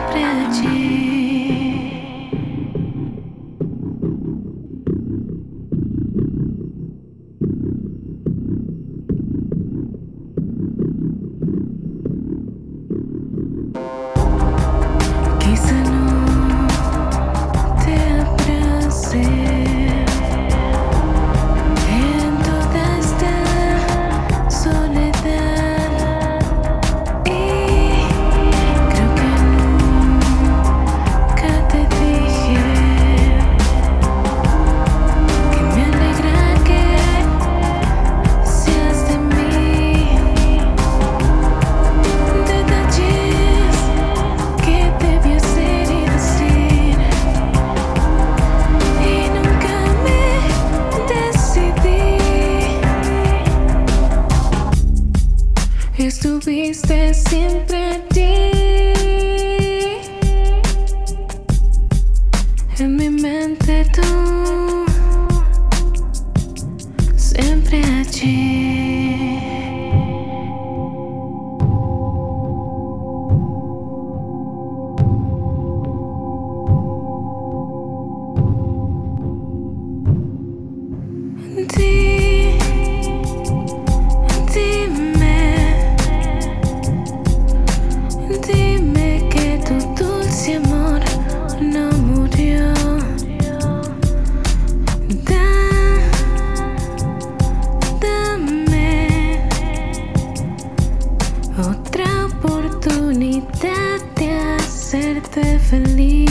siempre allí. Quizá no te abrace en toda esta soledad, y creo que nunca te dije que me alegra que seas de mí. Detalles que debí hacer y decir, y nunca me decidí. Estuviste siempre allí, en mi mente tú, siempre allí. Dime que tu dulce amor no murió. Dame otra oportunidad de hacerte feliz.